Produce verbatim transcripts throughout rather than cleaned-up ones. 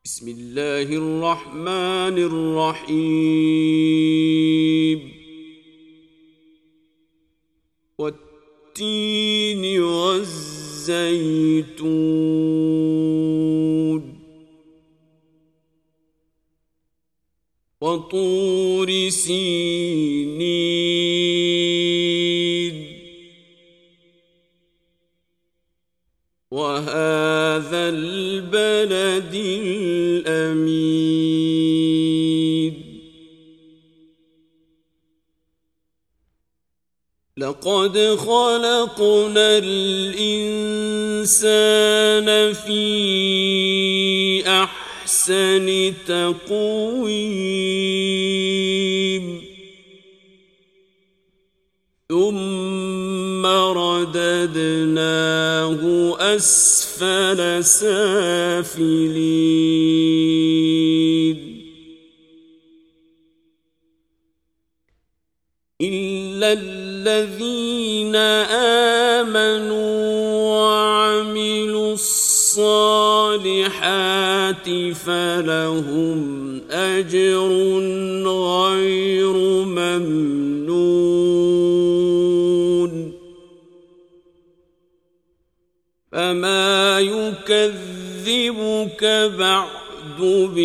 بسم الله الرحمن الرحيم والتين والزيتون وطور سينين وهذا البلد الأمين لقد خلقنا الإنسان في أحسن تقويم ثم رددناه أسفل سافلين إلا الذين آمنوا وعملوا الصالحات فلهم أجر غير ممنون فما يكذبك بعد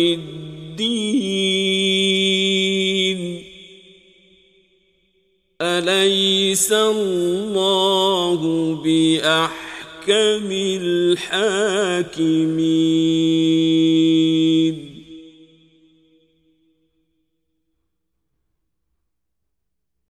بالدين أليس الله بأحكم الحاكمين